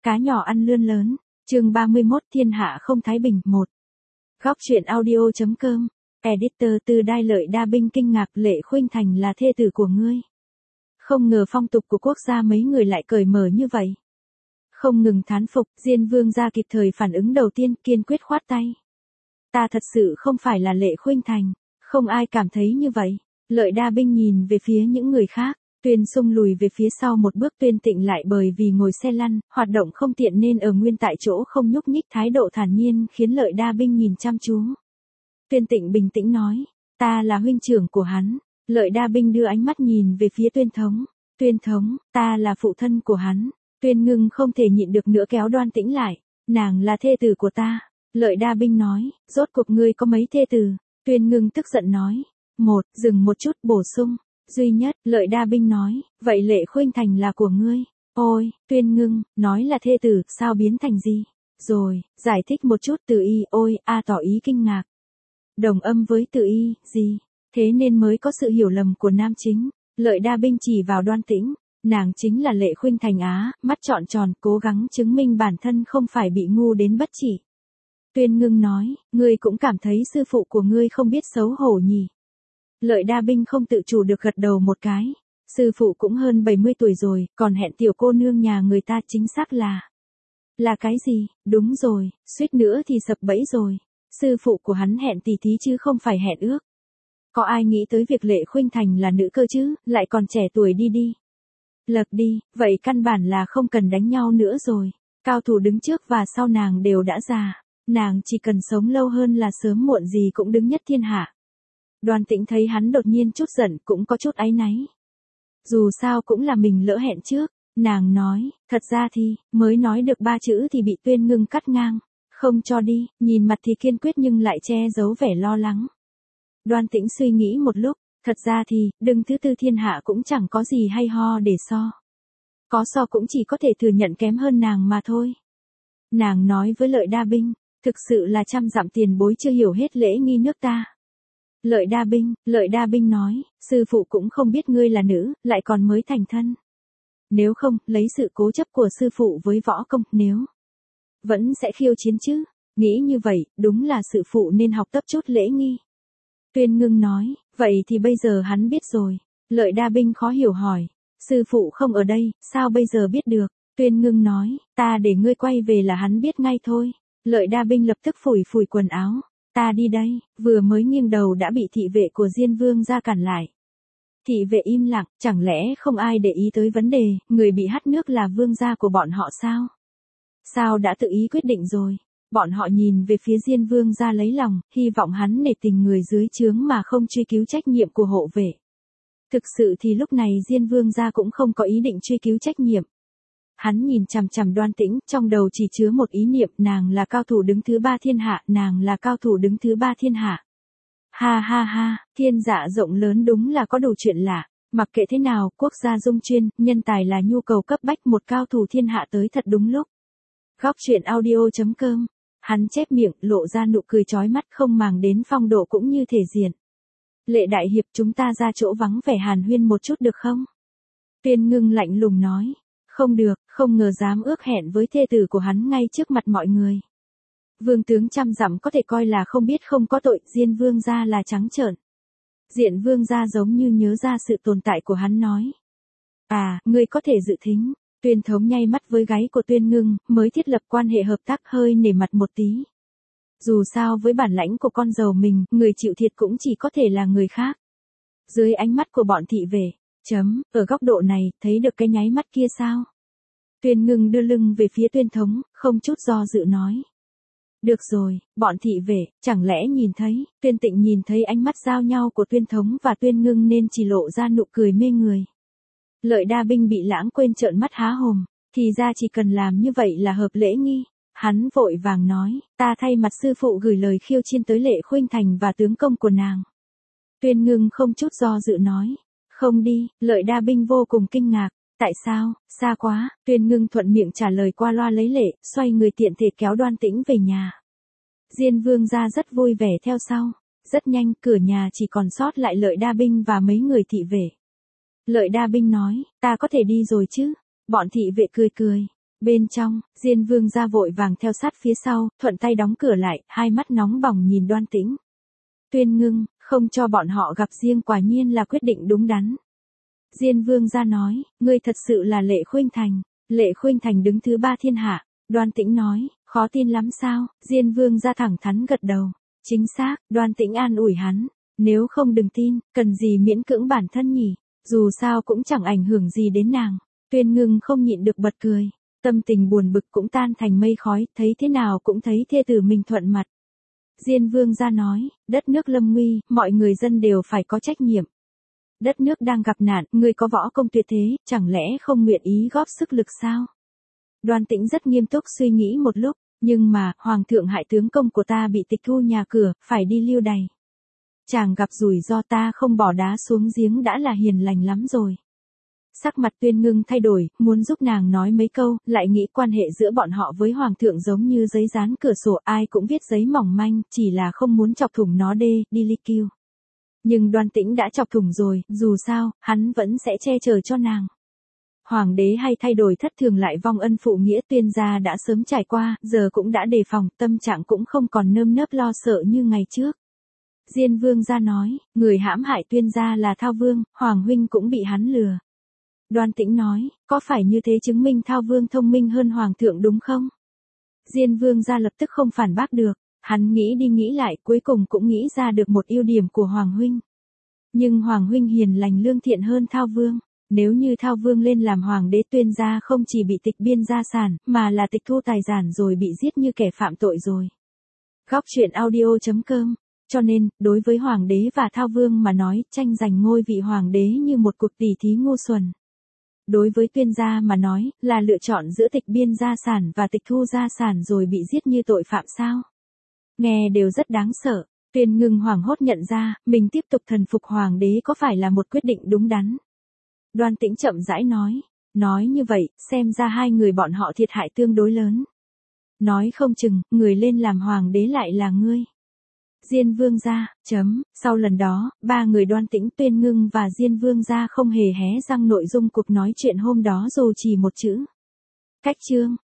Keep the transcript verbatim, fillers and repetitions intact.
Cá nhỏ ăn lươn lớn. Chương ba mươi mốt Thiên hạ không thái bình. Một. Góc truyện audio.com. Editor từ Đai Lợi Đa Binh kinh ngạc, Lệ Khuynh Thành là thê tử của ngươi. Không ngờ phong tục của quốc gia mấy người lại cởi mở như vậy. Không ngừng thán phục, Diên Vương gia kịp thời phản ứng đầu tiên, kiên quyết khoát tay. Ta thật sự không phải là Lệ Khuynh Thành, không ai cảm thấy như vậy. Lợi Đa Binh nhìn về phía những người khác. Tuyên Sung lùi về phía sau một bước, Tuyên Tịnh lại bởi vì ngồi xe lăn, hoạt động không tiện nên ở nguyên tại chỗ không nhúc nhích, thái độ thản nhiên khiến Lợi Đa Binh nhìn chăm chú. Tuyên Tịnh bình tĩnh nói, ta là huynh trưởng của hắn. Lợi Đa Binh đưa ánh mắt nhìn về phía Tuyên Thống. Tuyên Thống, ta là phụ thân của hắn. Tuyên Ngưng không thể nhịn được nữa kéo Đoan Tĩnh lại, nàng là thê tử của ta. Lợi Đa Binh nói, rốt cuộc ngươi có mấy thê tử? Tuyên Ngưng tức giận nói, một, dừng một chút, bổ sung. Duy nhất. Lợi Đa Binh nói, vậy Lệ Khuynh Thành là của ngươi. Ôi, Tuyên Ngưng, nói là thê tử, sao biến thành gì? Rồi, giải thích một chút. Từ Y, ôi, a tỏ ý kinh ngạc. Đồng âm với Từ Y, gì? Thế nên mới có sự hiểu lầm của nam chính. Lợi Đa Binh chỉ vào Đoan Tĩnh, nàng chính là Lệ Khuynh Thành á, mắt trọn tròn, cố gắng chứng minh bản thân không phải bị ngu đến bất chỉ. Tuyên Ngưng nói, ngươi cũng cảm thấy sư phụ của ngươi không biết xấu hổ nhỉ? Lợi Đa Binh không tự chủ được gật đầu một cái. Sư phụ cũng hơn bảy mươi tuổi rồi, còn hẹn tiểu cô nương nhà người ta, chính xác là... Là cái gì? Đúng rồi, suýt nữa thì sập bẫy rồi. Sư phụ của hắn hẹn tỷ thí chứ không phải hẹn ước. Có ai nghĩ tới việc Lệ Khuynh Thành là nữ cơ chứ, lại còn trẻ tuổi đi đi. Lật đi, vậy căn bản là không cần đánh nhau nữa rồi. Cao thủ đứng trước và sau nàng đều đã già. Nàng chỉ cần sống lâu hơn là sớm muộn gì cũng đứng nhất thiên hạ. Đoan Tĩnh thấy hắn đột nhiên chút giận, cũng có chút áy náy. Dù sao cũng là mình lỡ hẹn trước, nàng nói, thật ra thì, mới nói được ba chữ thì bị Tuyên Ngưng cắt ngang. Không cho đi, nhìn mặt thì kiên quyết nhưng lại che giấu vẻ lo lắng. Đoan Tĩnh suy nghĩ một lúc, thật ra thì, đứng thứ tư thiên hạ cũng chẳng có gì hay ho để so. Có so cũng chỉ có thể thừa nhận kém hơn nàng mà thôi. Nàng nói với Lợi Đa Binh, thực sự là trăm dặm tiền bối chưa hiểu hết lễ nghi nước ta. Lợi Đa Binh, Lợi Đa Binh nói, sư phụ cũng không biết ngươi là nữ, lại còn mới thành thân. Nếu không, lấy sự cố chấp của sư phụ với võ công, nếu vẫn sẽ khiêu chiến chứ. Nghĩ như vậy, đúng là sư phụ nên học tập chút lễ nghi. Tuyên Ngưng nói, vậy thì bây giờ hắn biết rồi. Lợi Đa Binh khó hiểu hỏi, sư phụ không ở đây, sao bây giờ biết được? Tuyên Ngưng nói, ta để ngươi quay về là hắn biết ngay thôi. Lợi Đa Binh lập tức phủi phủi quần áo. Ta đi đây, vừa mới nghiêng đầu đã bị thị vệ của Diên Vương gia cản lại. Thị vệ im lặng, chẳng lẽ không ai để ý tới vấn đề, người bị hắt nước là vương gia của bọn họ sao? Sao đã tự ý quyết định rồi? Bọn họ nhìn về phía Diên Vương gia lấy lòng, hy vọng hắn nể tình người dưới trướng mà không truy cứu trách nhiệm của hộ vệ. Thực sự thì lúc này Diên Vương gia cũng không có ý định truy cứu trách nhiệm. Hắn nhìn chằm chằm Đoan Tĩnh, trong đầu chỉ chứa một ý niệm, nàng là cao thủ đứng thứ ba thiên hạ, nàng là cao thủ đứng thứ ba thiên hạ. Ha ha ha, thiên dạ rộng lớn đúng là có đủ chuyện lạ. Mặc kệ thế nào, quốc gia dung chuyên, nhân tài là nhu cầu cấp bách, một cao thủ thiên hạ tới thật đúng lúc. Góc truyện audio.com. Hắn chép miệng, lộ ra nụ cười chói mắt, không màng đến phong độ cũng như thể diện. Lệ đại hiệp, chúng ta ra chỗ vắng vẻ hàn huyên một chút được không? Tuyên Ngưng lạnh lùng nói. Không được, không ngờ dám ước hẹn với thê tử của hắn ngay trước mặt mọi người. Vương tướng trăm dặm có thể coi là không biết không có tội, Diên Vương gia là trắng trợn. Diện Vương gia giống như nhớ ra sự tồn tại của hắn nói. À, ngươi có thể dự thính. Tuyên Thống nhay mắt với gáy của Tuyên Ngưng, mới thiết lập quan hệ hợp tác hơi nể mặt một tí. Dù sao với bản lãnh của con dâu mình, người chịu thiệt cũng chỉ có thể là người khác. Dưới ánh mắt của bọn thị vệ. Chấm, ở góc độ này, thấy được cái nháy mắt kia sao? Tuyên Ngưng đưa lưng về phía Tuyên Thống, không chút do dự nói. Được rồi, bọn thị vệ, chẳng lẽ nhìn thấy? Tuyên Tịnh nhìn thấy ánh mắt giao nhau của Tuyên Thống và Tuyên Ngưng nên chỉ lộ ra nụ cười mê người. Lợi Đa Binh bị lãng quên trợn mắt há hồn, thì ra chỉ cần làm như vậy là hợp lễ nghi. Hắn vội vàng nói, ta thay mặt sư phụ gửi lời khiêu chiến tới Lệ Khuynh Thành và tướng công của nàng. Tuyên Ngưng không chút do dự nói. Không đi, Lợi Đa Binh vô cùng kinh ngạc. Tại sao, xa quá, Tuyên Ngưng thuận miệng trả lời qua loa lấy lệ, xoay người tiện thể kéo Đoan Tĩnh về nhà. Diên Vương gia rất vui vẻ theo sau. Rất nhanh, cửa nhà chỉ còn sót lại Lợi Đa Binh và mấy người thị vệ. Lợi Đa Binh nói, ta có thể đi rồi chứ? Bọn thị vệ cười cười. Bên trong, Diên Vương gia vội vàng theo sát phía sau, thuận tay đóng cửa lại, hai mắt nóng bỏng nhìn Đoan Tĩnh. Tuyên Ngưng, không cho bọn họ gặp riêng quả nhiên là quyết định đúng đắn. Diên Vương gia nói, ngươi thật sự là Lệ Khuynh Thành. Lệ Khuynh Thành đứng thứ ba thiên hạ. Đoan Tĩnh nói, khó tin lắm sao? Diên Vương gia thẳng thắn gật đầu. Chính xác, Đoan Tĩnh an ủi hắn. Nếu không đừng tin, cần gì miễn cưỡng bản thân nhỉ? Dù sao cũng chẳng ảnh hưởng gì đến nàng. Tuyên Ngưng không nhịn được bật cười. Tâm tình buồn bực cũng tan thành mây khói, thấy thế nào cũng thấy thê tử mình thuận mặt. Diên Vương gia nói, đất nước lâm nguy, mọi người dân đều phải có trách nhiệm. Đất nước đang gặp nạn, người có võ công tuyệt thế, chẳng lẽ không nguyện ý góp sức lực sao? Đoan Tĩnh rất nghiêm túc suy nghĩ một lúc, nhưng mà, Hoàng thượng hại tướng công của ta bị tịch thu nhà cửa, phải đi lưu đày. Chàng gặp rủi ro ta không bỏ đá xuống giếng đã là hiền lành lắm rồi. Sắc mặt Tuyên Ngưng thay đổi, muốn giúp nàng nói mấy câu, lại nghĩ quan hệ giữa bọn họ với Hoàng thượng giống như giấy dán cửa sổ, ai cũng viết giấy mỏng manh, chỉ là không muốn chọc thủng nó đê, đi li kiêu. Nhưng Đoan Tĩnh đã chọc thủng rồi, dù sao, hắn vẫn sẽ che chở cho nàng. Hoàng đế hay thay đổi thất thường lại vong ân phụ nghĩa, Tuyên gia đã sớm trải qua, giờ cũng đã đề phòng, tâm trạng cũng không còn nơm nớp lo sợ như ngày trước. Diên Vương gia nói, người hãm hại Tuyên gia là Thao Vương, Hoàng huynh cũng bị hắn lừa. Đoan Tĩnh nói, có phải như thế chứng minh Thao Vương thông minh hơn Hoàng thượng đúng không? Diên Vương gia lập tức không phản bác được, hắn nghĩ đi nghĩ lại cuối cùng cũng nghĩ ra được một ưu điểm của Hoàng huynh. Nhưng Hoàng huynh hiền lành lương thiện hơn Thao Vương, nếu như Thao Vương lên làm Hoàng đế Tuyên gia không chỉ bị tịch biên gia sản, mà là tịch thu tài sản rồi bị giết như kẻ phạm tội rồi. Góc truyện audio chấm com. Cho nên, đối với Hoàng đế và Thao Vương mà nói, tranh giành ngôi vị Hoàng đế như một cuộc tỉ thí ngu xuẩn. Đối với Tuyên gia mà nói, là lựa chọn giữa tịch biên gia sản và tịch thu gia sản rồi bị giết như tội phạm sao? Nghe đều rất đáng sợ. Tuyên Ngưng hoảng hốt nhận ra, mình tiếp tục thần phục Hoàng đế có phải là một quyết định đúng đắn. Đoan Tĩnh chậm rãi nói, nói như vậy, xem ra hai người bọn họ thiệt hại tương đối lớn. Nói không chừng, người lên làm Hoàng đế lại là ngươi. Diên Vương gia, chấm, sau lần đó, ba người Đoan Tĩnh, Tuyên Ngưng và Diên Vương gia không hề hé răng nội dung cuộc nói chuyện hôm đó dù chỉ một chữ. Cách chương.